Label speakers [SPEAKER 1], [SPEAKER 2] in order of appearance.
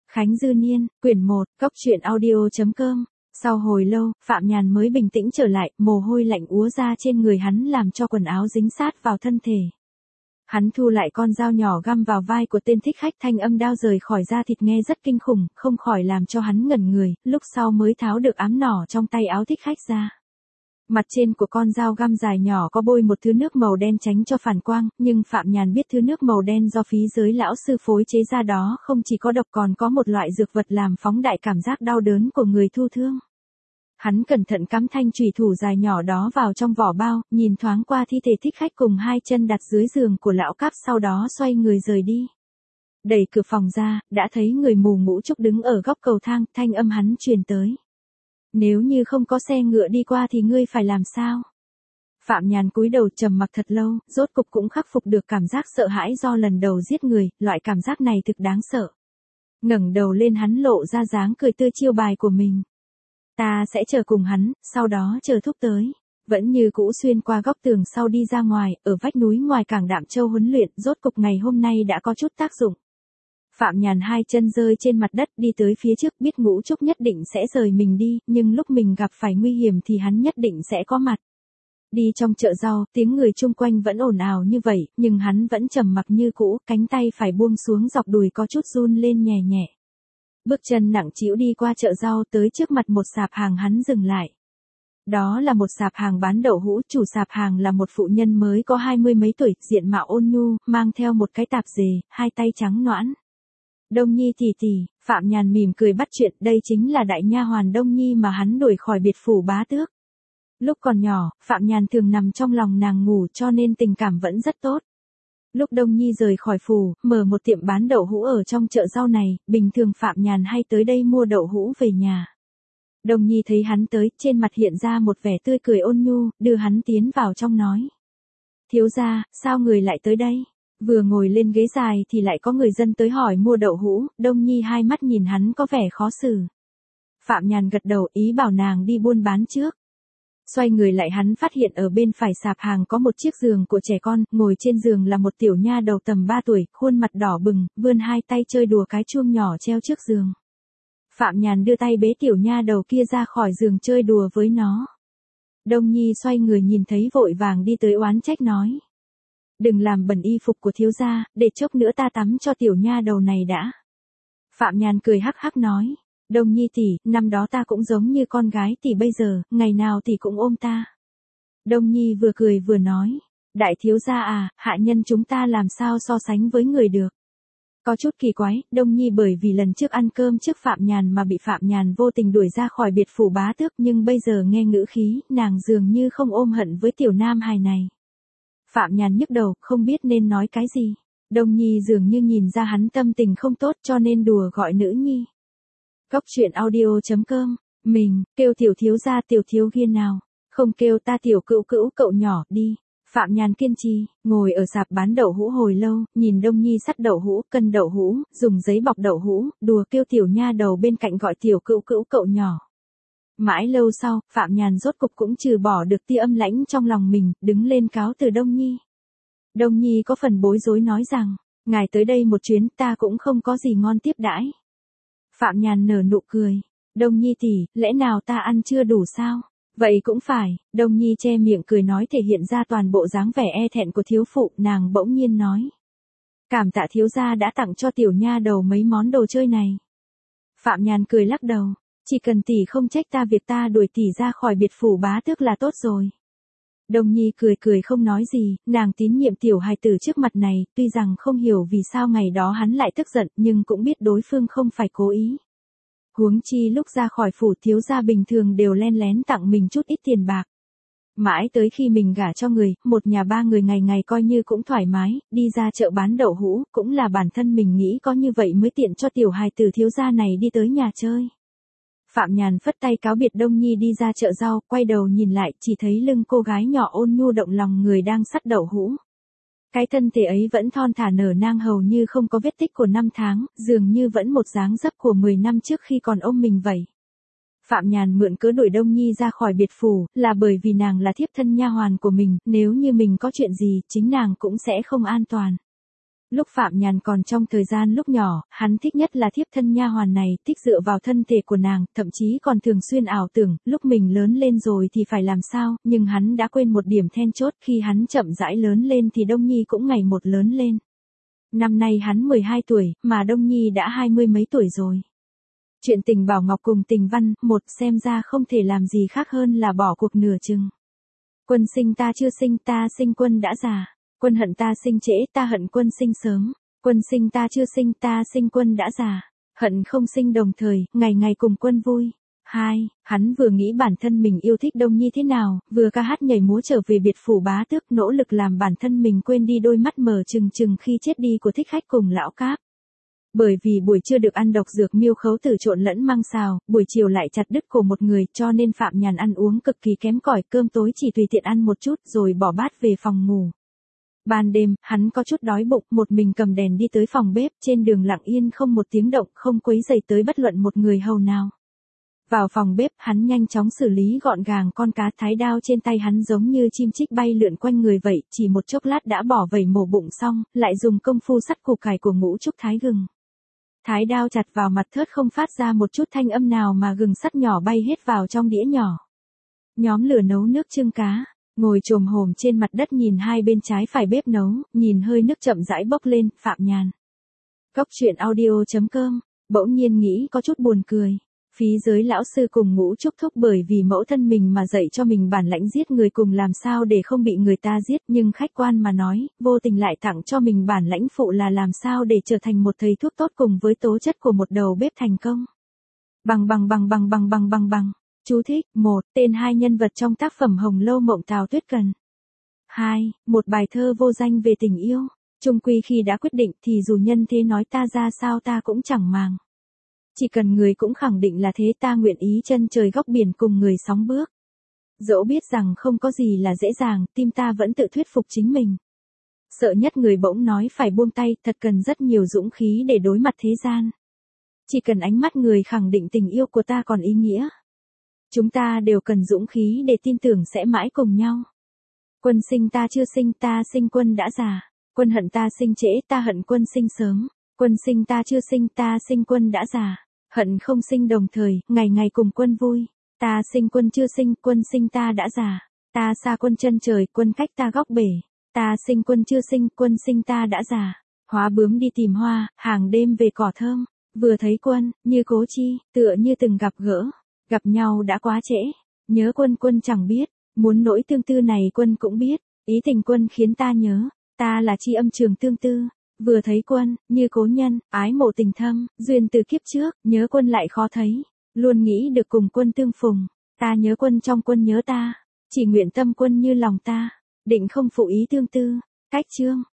[SPEAKER 1] Khánh Dư Niên, quyển 1, góc truyện audio.com. Sau hồi lâu, Phạm Nhàn mới bình tĩnh trở lại, mồ hôi lạnh úa ra trên người hắn làm cho quần áo dính sát vào thân thể. Hắn thu lại con dao nhỏ găm vào vai của tên thích khách, thanh âm đao rời khỏi da thịt nghe rất kinh khủng, không khỏi làm cho hắn ngẩn người, lúc sau mới tháo được ám nỏ trong tay áo thích khách ra. Mặt trên của con dao găm dài nhỏ có bôi một thứ nước màu đen tránh cho phản quang, nhưng Phạm Nhàn biết thứ nước màu đen do phí giới lão sư phối chế ra đó không chỉ có độc còn có một loại dược vật làm phóng đại cảm giác đau đớn của người thu thương. Hắn cẩn thận cắm thanh chùy thủ dài nhỏ đó vào trong vỏ bao, nhìn thoáng qua thi thể thích khách cùng hai chân đặt dưới giường của lão Cáp, sau đó xoay người rời đi. Đẩy cửa phòng ra, đã thấy người mù Ngũ Trúc đứng ở góc cầu thang, thanh âm hắn truyền tới. Nếu như không có xe ngựa đi qua thì ngươi phải làm sao? Phạm Nhàn cúi đầu trầm mặc thật lâu, rốt cục cũng khắc phục được cảm giác sợ hãi do lần đầu giết người, loại cảm giác này thực đáng sợ. Ngẩng đầu lên hắn lộ ra dáng cười tươi chiêu bài của mình. Ta sẽ chờ cùng hắn, sau đó chờ thúc tới. Vẫn như cũ xuyên qua góc tường sau đi ra ngoài, ở vách núi ngoài cảng Đạm Châu huấn luyện, rốt cục ngày hôm nay đã có chút tác dụng. Phạm Nhàn hai chân rơi trên mặt đất đi tới phía trước, biết Ngũ Trúc nhất định sẽ rời mình đi, nhưng lúc mình gặp phải nguy hiểm thì hắn nhất định sẽ có mặt. Đi trong chợ rau, tiếng người chung quanh vẫn ồn ào như vậy, nhưng hắn vẫn trầm mặc như cũ, cánh tay phải buông xuống dọc đùi có chút run lên nhẹ nhẹ. Bước chân nặng trĩu đi qua chợ rau tới trước mặt một sạp hàng, hắn dừng lại. Đó là một sạp hàng bán đậu hũ, chủ sạp hàng là một phụ nhân mới có 20 mấy tuổi, diện mạo ôn nhu, mang theo một cái tạp dề, hai tay trắng nõn. Đông Nhi tỷ tỷ, Phạm Nhàn mỉm cười bắt chuyện, đây chính là đại nha hoàn Đông Nhi mà hắn đuổi khỏi biệt phủ bá tước. Lúc còn nhỏ, Phạm Nhàn thường nằm trong lòng nàng ngủ cho nên tình cảm vẫn rất tốt. Lúc Đông Nhi rời khỏi phủ, mở một tiệm bán đậu hũ ở trong chợ rau này, bình thường Phạm Nhàn hay tới đây mua đậu hũ về nhà. Đông Nhi thấy hắn tới, trên mặt hiện ra một vẻ tươi cười ôn nhu, đưa hắn tiến vào trong nói. Thiếu gia, sao người lại tới đây? Vừa ngồi lên ghế dài thì lại có người dân tới hỏi mua đậu hũ, Đông Nhi hai mắt nhìn hắn có vẻ khó xử. Phạm Nhàn gật đầu ý bảo nàng đi buôn bán trước. Xoay người lại hắn phát hiện ở bên phải sạp hàng có một chiếc giường của trẻ con, ngồi trên giường là một tiểu nha đầu tầm 3 tuổi, khuôn mặt đỏ bừng, vươn hai tay chơi đùa cái chuông nhỏ treo trước giường. Phạm Nhàn đưa tay bế tiểu nha đầu kia ra khỏi giường chơi đùa với nó. Đông Nhi xoay người nhìn thấy vội vàng đi tới oán trách nói. Đừng làm bẩn y phục của thiếu gia, để chốc nữa ta tắm cho tiểu nha đầu này đã. Phạm Nhàn cười hắc hắc nói. Đông Nhi tỷ, năm đó ta cũng giống như con gái tỷ bây giờ, ngày nào tỷ cũng ôm ta. Đông Nhi vừa cười vừa nói. Đại thiếu gia à, hạ nhân chúng ta làm sao so sánh với người được. Có chút kỳ quái, Đông Nhi bởi vì lần trước ăn cơm trước Phạm Nhàn mà bị Phạm Nhàn vô tình đuổi ra khỏi biệt phủ bá tước, nhưng bây giờ nghe ngữ khí, nàng dường như không ôm hận với tiểu nam hài này. Phạm Nhàn nhức đầu, không biết nên nói cái gì. Đông Nhi dường như nhìn ra hắn tâm tình không tốt cho nên đùa gọi nữ nhi. Góc truyện audio.com, mình, kêu tiểu thiếu gia tiểu thiếu ghiên nào, không kêu ta tiểu cữu cữu cậu nhỏ đi. Phạm Nhàn kiên trì, ngồi ở sạp bán đậu hũ hồi lâu, nhìn Đông Nhi sắt đậu hũ, cân đậu hũ, dùng giấy bọc đậu hũ, đùa kêu tiểu nha đầu bên cạnh gọi tiểu cữu cữu cậu nhỏ. Mãi lâu sau, Phạm Nhàn rốt cục cũng trừ bỏ được tia âm lãnh trong lòng mình, đứng lên cáo từ Đông Nhi. Đông Nhi có phần bối rối nói rằng, ngài tới đây một chuyến ta cũng không có gì ngon tiếp đãi. Phạm Nhàn nở nụ cười, Đông Nhi tỷ, lẽ nào ta ăn chưa đủ sao? Vậy cũng phải, Đông Nhi che miệng cười nói thể hiện ra toàn bộ dáng vẻ e thẹn của thiếu phụ, nàng bỗng nhiên nói. Cảm tạ thiếu gia đã tặng cho tiểu nha đầu mấy món đồ chơi này. Phạm Nhàn cười lắc đầu, chỉ cần tỷ không trách ta việc ta đuổi tỷ ra khỏi biệt phủ bá tước là tốt rồi. Đông Nhi cười cười không nói gì, nàng tín nhiệm tiểu hài tử trước mặt này, tuy rằng không hiểu vì sao ngày đó hắn lại tức giận, nhưng cũng biết đối phương không phải cố ý. Huống chi lúc ra khỏi phủ thiếu gia bình thường đều len lén tặng mình chút ít tiền bạc. Mãi tới khi mình gả cho người, một nhà ba người ngày ngày coi như cũng thoải mái, đi ra chợ bán đậu hũ, cũng là bản thân mình nghĩ có như vậy mới tiện cho tiểu hài tử thiếu gia này đi tới nhà chơi. Phạm Nhàn phất tay cáo biệt Đông Nhi đi ra chợ rau, quay đầu nhìn lại, chỉ thấy lưng cô gái nhỏ ôn nhu động lòng người đang sắt đậu hũ. Cái thân thể ấy vẫn thon thả nở nang hầu như không có vết tích của năm tháng, dường như vẫn một dáng dấp của 10 năm trước khi còn ôm mình vậy. Phạm Nhàn mượn cớ đuổi Đông Nhi ra khỏi biệt phủ, là bởi vì nàng là thiếp thân nha hoàn của mình, nếu như mình có chuyện gì, chính nàng cũng sẽ không an toàn. Lúc Phạm Nhàn còn trong thời gian lúc nhỏ, hắn thích nhất là thiếp thân nha hoàn này, thích dựa vào thân thể của nàng, thậm chí còn thường xuyên ảo tưởng, lúc mình lớn lên rồi thì phải làm sao, nhưng hắn đã quên một điểm then chốt, khi hắn chậm rãi lớn lên thì Đông Nhi cũng ngày một lớn lên. Năm nay hắn 12 tuổi, mà Đông Nhi đã 20 mấy tuổi rồi. Chuyện tình Bảo Ngọc cùng Tình Văn, một xem ra không thể làm gì khác hơn là bỏ cuộc nửa chừng. Quân sinh ta chưa sinh, ta sinh quân đã già. Quân hận ta sinh trễ, ta hận quân sinh sớm. Quân sinh ta chưa sinh, ta sinh quân đã già. Hận không sinh đồng thời, ngày ngày cùng quân vui. 2. Hắn vừa nghĩ bản thân mình yêu thích Đông Nhi thế nào, vừa ca hát nhảy múa trở về biệt phủ bá tước, nỗ lực làm bản thân mình quên đi đôi mắt mờ trừng trừng khi chết đi của thích khách cùng lão cáp. Bởi vì buổi trưa được ăn độc dược miêu khấu tử trộn lẫn măng xào, buổi chiều lại chặt đứt cổ một người, cho nên Phạm Nhàn ăn uống cực kỳ kém cỏi, cơm tối chỉ tùy tiện ăn một chút rồi bỏ bát về phòng ngủ. Ban đêm, hắn có chút đói bụng, một mình cầm đèn đi tới phòng bếp, trên đường lặng yên không một tiếng động, không quấy rầy tới bất luận một người hầu nào. Vào phòng bếp, hắn nhanh chóng xử lý gọn gàng con cá, thái đao trên tay hắn giống như chim chích bay lượn quanh người vậy, chỉ một chốc lát đã bỏ vẩy mổ bụng xong, lại dùng công phu sắt củ cải của Ngũ Trúc thái gừng. Thái đao chặt vào mặt thớt không phát ra một chút thanh âm nào mà gừng sắt nhỏ bay hết vào trong đĩa nhỏ. Nhóm lửa nấu nước chưng cá, ngồi chồm hổm trên mặt đất nhìn hai bên trái phải bếp nấu, nhìn hơi nước chậm rãi bốc lên, Phạm Nhàn. Cốc truyện audio.com, bỗng nhiên nghĩ có chút buồn cười. Phí giới lão sư cùng Ngũ Trúc thúc bởi vì mẫu thân mình mà dạy cho mình bản lãnh giết người cùng làm sao để không bị người ta giết, nhưng khách quan mà nói, vô tình lại tặng cho mình bản lãnh phụ là làm sao để trở thành một thầy thuốc tốt cùng với tố chất của một đầu bếp thành công. Bằng. Chú thích: 1. Tên hai nhân vật trong tác phẩm Hồng Lâu Mộng Tào Tuyết Cần. 2. Một bài thơ vô danh về tình yêu. Chung quy khi đã quyết định thì dù nhân thế nói ta ra sao ta cũng chẳng màng. Chỉ cần người cũng khẳng định là thế, ta nguyện ý chân trời góc biển cùng người sóng bước. Dẫu biết rằng không có gì là dễ dàng, tim ta vẫn tự thuyết phục chính mình. Sợ nhất người bỗng nói phải buông tay, thật cần rất nhiều dũng khí để đối mặt thế gian. Chỉ cần ánh mắt người khẳng định tình yêu của ta còn ý nghĩa. Chúng ta đều cần dũng khí để tin tưởng sẽ mãi cùng nhau. Quân sinh ta chưa sinh, ta sinh quân đã già. Quân hận ta sinh trễ, ta hận quân sinh sớm. Quân sinh ta chưa sinh, ta sinh quân đã già. Hận không sinh đồng thời, ngày ngày cùng quân vui. Ta sinh quân chưa sinh, quân sinh ta đã già. Ta xa quân chân trời, quân cách ta góc bể. Ta sinh quân chưa sinh, quân sinh ta đã già. Hóa bướm đi tìm hoa, hàng đêm về cỏ thơm. Vừa thấy quân, như cố chi, tựa như từng gặp gỡ. Gặp nhau đã quá trễ. Nhớ quân, quân chẳng biết. Muốn nỗi tương tư này quân cũng biết. Ý tình quân khiến ta nhớ. Ta là chi âm trường tương tư. Vừa thấy quân, như cố nhân, ái mộ tình thâm, duyên từ kiếp trước, nhớ quân lại khó thấy. Luôn nghĩ được cùng quân tương phùng. Ta nhớ quân trong quân nhớ ta. Chỉ nguyện tâm quân như lòng ta. Định không phụ ý tương tư. Cách chương.